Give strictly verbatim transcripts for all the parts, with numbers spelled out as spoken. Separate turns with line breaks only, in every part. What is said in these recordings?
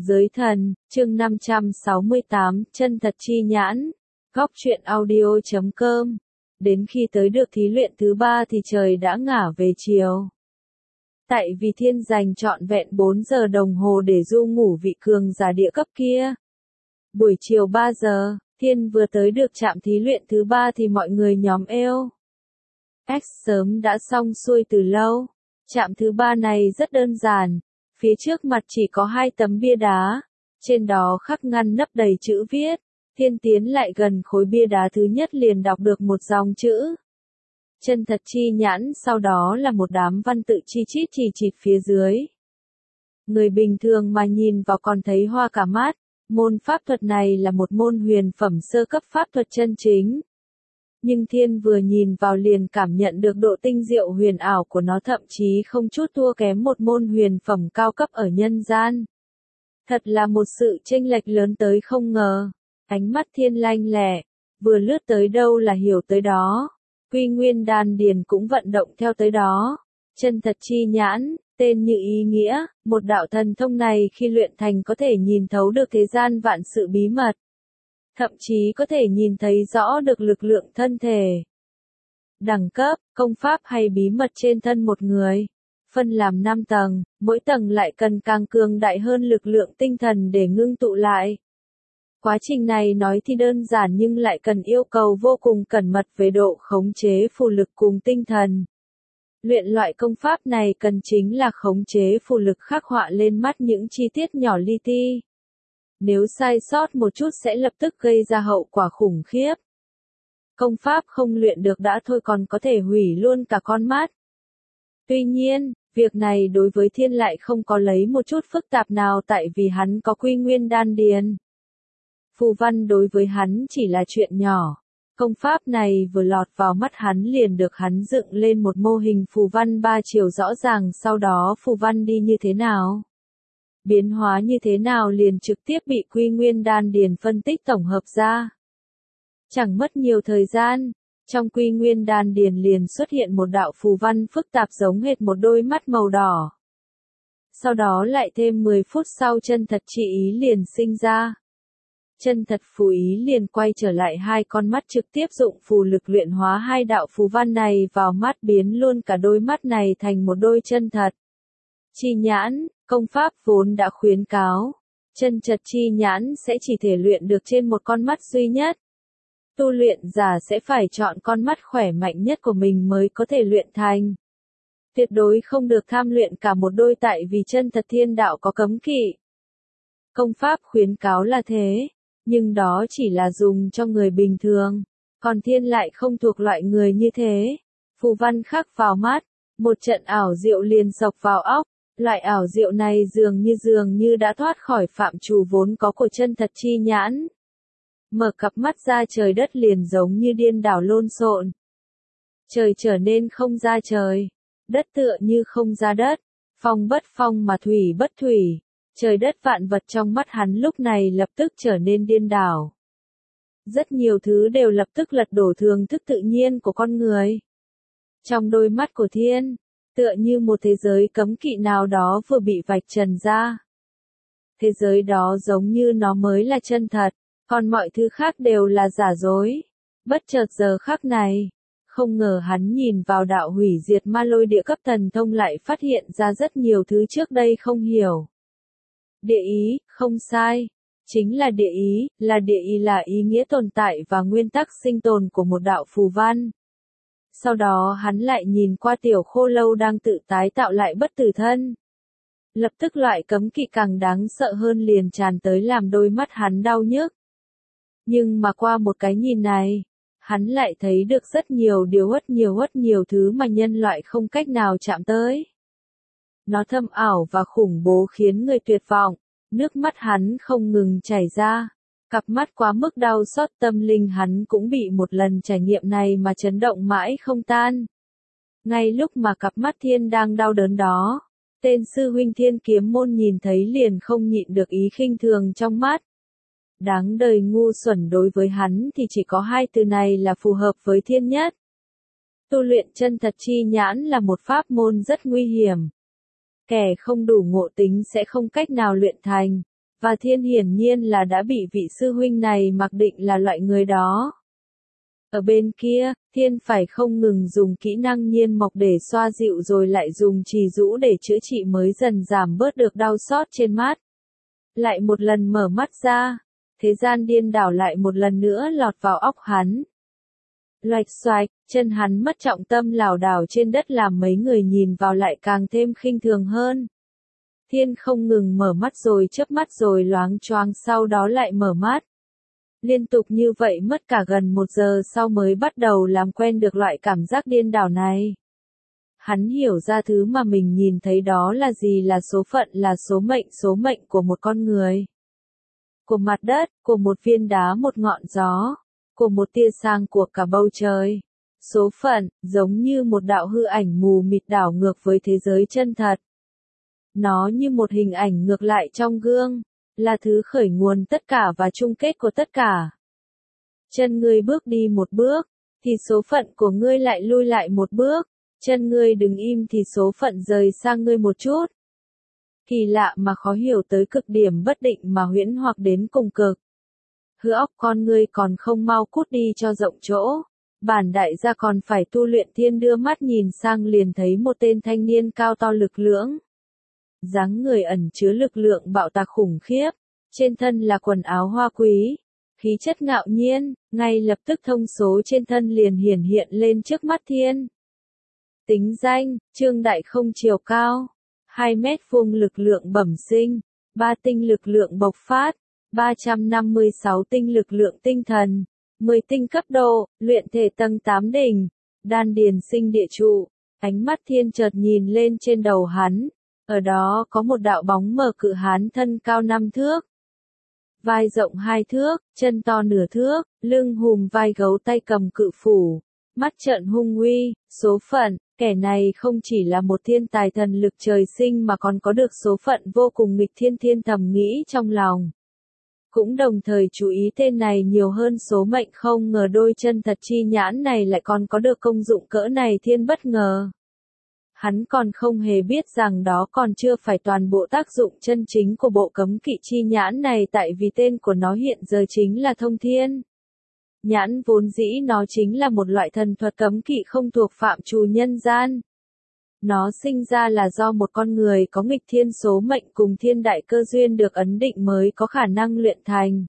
Giới thần, chương năm trăm sáu mươi tám, chân thật chi nhãn, góc truyện audio chấm com. Đến khi tới được thí luyện thứ ba thì trời đã ngả về chiều. Tại vì Thiên dành trọn vẹn bốn giờ đồng hồ để du ngủ vị cường giả địa cấp kia. Buổi chiều ba giờ, Thiên vừa tới được trạm thí luyện thứ ba thì mọi người nhóm eo X sớm đã xong xuôi từ lâu. Trạm thứ ba này rất đơn giản. Phía trước mặt chỉ có hai tấm bia đá, trên đó khắc ngăn nắp đầy chữ viết. Thiên tiến lại gần khối bia đá thứ nhất liền đọc được một dòng chữ. Chân thật chi nhãn, sau đó là một đám văn tự chi chít chỉ chịt phía dưới. Người bình thường mà nhìn vào còn thấy hoa cả mắt. Môn pháp thuật này là một môn huyền phẩm sơ cấp pháp thuật chân chính. Nhưng Thiên vừa nhìn vào liền cảm nhận được độ tinh diệu huyền ảo của nó, thậm chí không chút thua kém một môn huyền phẩm cao cấp ở nhân gian. Thật là một sự chênh lệch lớn tới không ngờ. Ánh mắt Thiên lanh lẹ, vừa lướt tới đâu là hiểu tới đó. Quy nguyên đan điền cũng vận động theo tới đó. Chân thật chi nhãn, tên như ý nghĩa, một đạo thần thông này khi luyện thành có thể nhìn thấu được thế gian vạn sự bí mật. Thậm chí có thể nhìn thấy rõ được lực lượng thân thể, đẳng cấp, công pháp hay bí mật trên thân một người. Phân làm năm tầng, mỗi tầng lại cần càng cường đại hơn lực lượng tinh thần để ngưng tụ lại. Quá trình này nói thì đơn giản nhưng lại cần yêu cầu vô cùng cẩn mật về độ khống chế phù lực cùng tinh thần. Luyện loại công pháp này cần chính là khống chế phù lực khắc họa lên mắt những chi tiết nhỏ li ti. Nếu sai sót một chút sẽ lập tức gây ra hậu quả khủng khiếp. Công pháp không luyện được đã thôi còn có thể hủy luôn cả con mắt. Tuy nhiên, việc này đối với Thiên lại không có lấy một chút phức tạp nào tại vì hắn có quy nguyên đan điền. Phù văn đối với hắn chỉ là chuyện nhỏ. Công pháp này vừa lọt vào mắt hắn liền được hắn dựng lên một mô hình phù văn ba chiều rõ ràng, sau đó phù văn đi như thế nào, biến hóa như thế nào liền trực tiếp bị quy nguyên đan điền phân tích tổng hợp ra. Chẳng mất nhiều thời gian, trong quy nguyên đan điền liền xuất hiện một đạo phù văn phức tạp giống hệt một đôi mắt màu đỏ. Sau đó lại thêm mười phút sau chân thật chi ý liền sinh ra. Chân thật phù ý liền quay trở lại hai con mắt, trực tiếp dụng phù lực luyện hóa hai đạo phù văn này vào mắt, biến luôn cả đôi mắt này thành một đôi chân thật. Chi nhãn, công pháp vốn đã khuyến cáo, chân thật chi nhãn sẽ chỉ thể luyện được trên một con mắt duy nhất. Tu luyện giả sẽ phải chọn con mắt khỏe mạnh nhất của mình mới có thể luyện thành. Tuyệt đối không được tham luyện cả một đôi tại vì chân thật thiên đạo có cấm kỵ. Công pháp khuyến cáo là thế, nhưng đó chỉ là dùng cho người bình thường, còn Thiên lại không thuộc loại người như thế. Phù văn khắc vào mắt, một trận ảo diệu liền sộc vào óc. Loại ảo diệu này dường như dường như đã thoát khỏi phạm trù vốn có của chân thật chi nhãn. Mở cặp mắt ra trời đất liền giống như điên đảo lộn xộn. Trời trở nên không ra trời, đất tựa như không ra đất, phong bất phong mà thủy bất thủy. Trời đất vạn vật trong mắt hắn lúc này lập tức trở nên điên đảo. Rất nhiều thứ đều lập tức lật đổ thường thức tự nhiên của con người. Trong đôi mắt của Thiên, tựa như một thế giới cấm kỵ nào đó vừa bị vạch trần ra. Thế giới đó giống như nó mới là chân thật, còn mọi thứ khác đều là giả dối. Bất chợt giờ khắc này, không ngờ hắn nhìn vào đạo hủy diệt ma lôi địa cấp thần thông lại phát hiện ra rất nhiều thứ trước đây không hiểu. Địa ý, không sai. Chính là địa ý, là địa ý là ý nghĩa tồn tại và nguyên tắc sinh tồn của một đạo phù văn. Sau đó hắn lại nhìn qua tiểu khô lâu đang tự tái tạo lại bất tử thân. Lập tức loại cấm kỵ càng đáng sợ hơn liền tràn tới làm đôi mắt hắn đau nhức. Nhưng mà qua một cái nhìn này, hắn lại thấy được rất nhiều điều uất nhiều uất nhiều thứ mà nhân loại không cách nào chạm tới. Nó thâm ảo và khủng bố khiến người tuyệt vọng, nước mắt hắn không ngừng chảy ra. Cặp mắt quá mức đau xót, tâm linh hắn cũng bị một lần trải nghiệm này mà chấn động mãi không tan. Ngay lúc mà cặp mắt Thiên đang đau đớn đó, tên sư huynh Thiên Kiếm Môn nhìn thấy liền không nhịn được ý khinh thường trong mắt. Đáng đời ngu xuẩn, đối với hắn thì chỉ có hai từ này là phù hợp với Thiên nhất. Tu luyện chân thật chi nhãn là một pháp môn rất nguy hiểm. Kẻ không đủ ngộ tính sẽ không cách nào luyện thành. Và Thiên hiển nhiên là đã bị vị sư huynh này mặc định là loại người đó. Ở bên kia, Thiên phải không ngừng dùng kỹ năng nhiên mộc để xoa dịu rồi lại dùng trì rũ để chữa trị mới dần giảm bớt được đau xót trên mắt. Lại một lần mở mắt ra, thế gian điên đảo lại một lần nữa lọt vào óc hắn. Loạch xoạch, chân hắn mất trọng tâm lảo đảo trên đất làm mấy người nhìn vào lại càng thêm khinh thường hơn. Thiên không ngừng mở mắt rồi chớp mắt rồi loáng choáng sau đó lại mở mắt. Liên tục như vậy mất cả gần một giờ sau mới bắt đầu làm quen được loại cảm giác điên đảo này. Hắn hiểu ra thứ mà mình nhìn thấy đó là gì, là số phận, là số mệnh, số mệnh của một con người. Của mặt đất, của một viên đá, một ngọn gió, của một tia sáng, của cả bầu trời. Số phận, giống như một đạo hư ảnh mù mịt đảo ngược với thế giới chân thật. Nó như một hình ảnh ngược lại trong gương, là thứ khởi nguồn tất cả và chung kết của tất cả. Chân ngươi bước đi một bước, thì số phận của ngươi lại lui lại một bước, chân ngươi đứng im thì số phận rời sang ngươi một chút. Kỳ lạ mà khó hiểu tới cực điểm, bất định mà huyễn hoặc đến cùng cực. Hư óc con ngươi còn không mau cút đi cho rộng chỗ. Bản đại gia còn phải tu luyện. Thiên đưa mắt nhìn sang liền thấy một tên thanh niên cao to lực lưỡng. Dáng người ẩn chứa lực lượng bạo tạc khủng khiếp, trên thân là quần áo hoa quý, khí chất ngạo nhiên, ngay lập tức thông số trên thân liền hiển hiện lên trước mắt Thiên. Tính danh, Trương Đại Không, chiều cao, hai mét vuông, lực lượng bẩm sinh, ba tinh lực lượng bộc phát, ba trăm năm mươi sáu tinh lực lượng tinh thần, mười tinh cấp độ, luyện thể tầng tám đỉnh, đan điền sinh địa trụ. Ánh mắt Thiên chợt nhìn lên trên đầu hắn. Ở đó có một đạo bóng mờ cự hán thân cao năm thước. Vai rộng hai thước, chân to nửa thước, lưng hùm vai gấu, tay cầm cự phủ, mắt trợn hung uy. Số phận, kẻ này không chỉ là một thiên tài thần lực trời sinh mà còn có được số phận vô cùng nghịch thiên. Thiên thầm nghĩ trong lòng. Cũng đồng thời chú ý tên này nhiều hơn số mệnh, không ngờ đôi chân thật chi nhãn này lại còn có được công dụng cỡ này. Thiên bất ngờ. Hắn còn không hề biết rằng đó còn chưa phải toàn bộ tác dụng chân chính của bộ cấm kỵ chi nhãn này, tại vì tên của nó hiện giờ chính là Thông Thiên. Nhãn vốn dĩ nó chính là một loại thần thuật cấm kỵ không thuộc phạm trù nhân gian. Nó sinh ra là do một con người có nghịch thiên số mệnh cùng thiên đại cơ duyên được ấn định mới có khả năng luyện thành.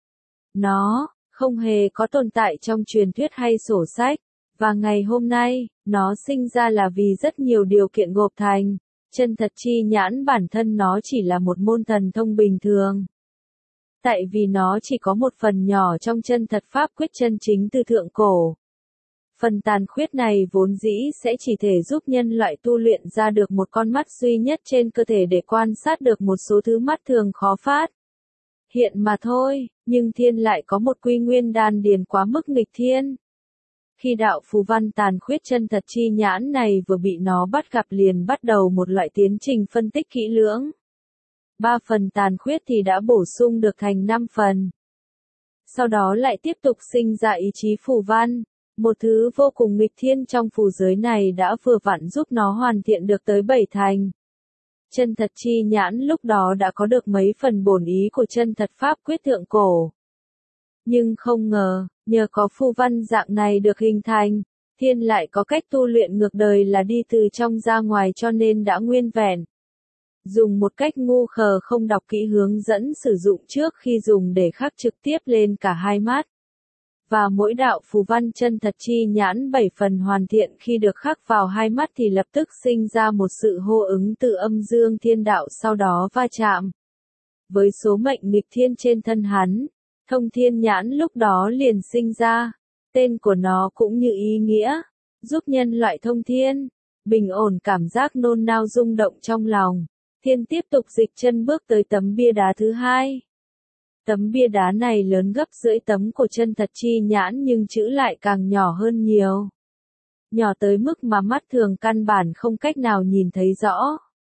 Nó không hề có tồn tại trong truyền thuyết hay sổ sách. Và ngày hôm nay, nó sinh ra là vì rất nhiều điều kiện gộp thành. Chân thật chi nhãn bản thân nó chỉ là một môn thần thông bình thường. Tại vì nó chỉ có một phần nhỏ trong chân thật pháp quyết chân chính từ thượng cổ. Phần tàn khuyết này vốn dĩ sẽ chỉ thể giúp nhân loại tu luyện ra được một con mắt duy nhất trên cơ thể để quan sát được một số thứ mắt thường khó phát hiện mà thôi, nhưng Thiên lại có một quy nguyên đan điền quá mức nghịch thiên. Khi đạo phù văn tàn khuyết chân thật chi nhãn này vừa bị nó bắt gặp liền bắt đầu một loại tiến trình phân tích kỹ lưỡng. Ba phần tàn khuyết thì đã bổ sung được thành năm phần. Sau đó lại tiếp tục sinh ra ý chí phù văn, một thứ vô cùng nghịch thiên trong phù giới này đã vừa vặn giúp nó hoàn thiện được tới bảy thành. Chân thật chi nhãn lúc đó đã có được mấy phần bổn ý của chân thật pháp quyết thượng cổ. Nhưng không ngờ, nhờ có phù văn dạng này được hình thành, Thiên lại có cách tu luyện ngược đời là đi từ trong ra ngoài cho nên đã nguyên vẹn. Dùng một cách ngu khờ không đọc kỹ hướng dẫn sử dụng trước khi dùng để khắc trực tiếp lên cả hai mắt. Và mỗi đạo phù văn chân thật chi nhãn bảy phần hoàn thiện khi được khắc vào hai mắt thì lập tức sinh ra một sự hô ứng từ âm dương thiên đạo sau đó va chạm. Với số mệnh nghịch thiên trên thân hắn, Thông Thiên nhãn lúc đó liền sinh ra. Tên của nó cũng như ý nghĩa, giúp nhân loại thông thiên, bình ổn cảm giác nôn nao rung động trong lòng. Thiên tiếp tục dịch chân bước tới tấm bia đá thứ hai. Tấm bia đá này lớn gấp rưỡi tấm của chân thật chi nhãn nhưng chữ lại càng nhỏ hơn nhiều. Nhỏ tới mức mà mắt thường căn bản không cách nào nhìn thấy rõ.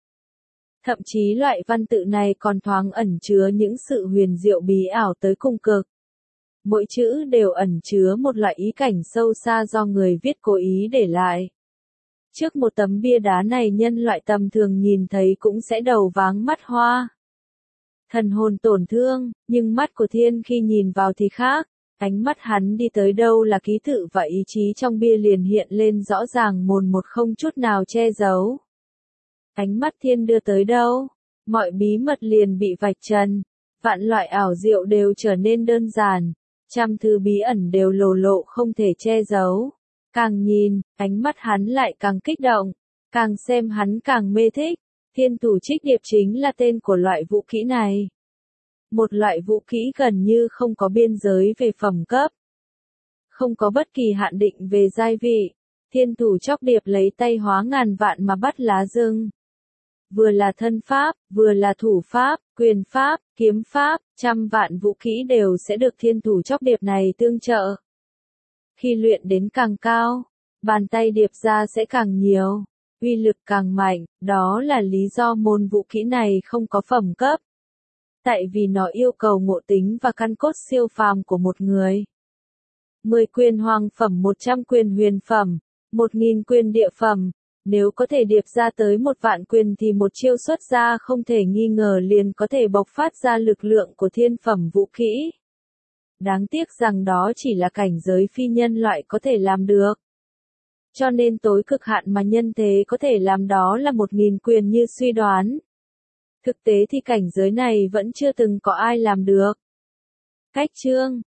Thậm chí loại văn tự này còn thoáng ẩn chứa những sự huyền diệu bí ảo tới cùng cực. Mỗi chữ đều ẩn chứa một loại ý cảnh sâu xa do người viết cố ý để lại. Trước một tấm bia đá này nhân loại tầm thường nhìn thấy cũng sẽ đầu váng mắt hoa. thần hồn tổn thương, nhưng mắt của Thiên khi nhìn vào thì khác. Ánh mắt hắn đi tới đâu là ký tự và ý chí trong bia liền hiện lên rõ ràng mồn một không chút nào che giấu. Ánh mắt Thiên đưa tới đâu, mọi bí mật liền bị vạch trần, vạn loại ảo diệu đều trở nên đơn giản, trăm thứ bí ẩn đều lồ lộ không thể che giấu. Càng nhìn, ánh mắt hắn lại càng kích động, càng xem hắn càng mê thích. Thiên thủ trích điệp chính là tên của loại vũ khí này. Một loại vũ khí gần như không có biên giới về phẩm cấp. Không có bất kỳ hạn định về giai vị. Thiên thủ chóc điệp lấy tay hóa ngàn vạn mà bắt lá rừng. Vừa là thân pháp, vừa là thủ pháp, quyền pháp, kiếm pháp, trăm vạn vũ khí đều sẽ được thiên thủ chóc điệp này tương trợ. Khi luyện đến càng cao, bàn tay điệp ra sẽ càng nhiều, uy lực càng mạnh, đó là lý do môn vũ khí này không có phẩm cấp. Tại vì nó yêu cầu ngộ tính và căn cốt siêu phàm của một người. mười quyền hoàng phẩm, một trăm quyền huyền phẩm, một nghìn quyền địa phẩm, nếu có thể điệp ra tới một vạn quyền thì một chiêu xuất ra không thể nghi ngờ liền có thể bộc phát ra lực lượng của thiên phẩm vũ khí. Đáng tiếc rằng đó chỉ là cảnh giới phi nhân loại có thể làm được. Cho nên tối cực hạn mà nhân thế có thể làm đó là một nghìn quyền như suy đoán. Thực tế thì cảnh giới này vẫn chưa từng có ai làm được. Cách chương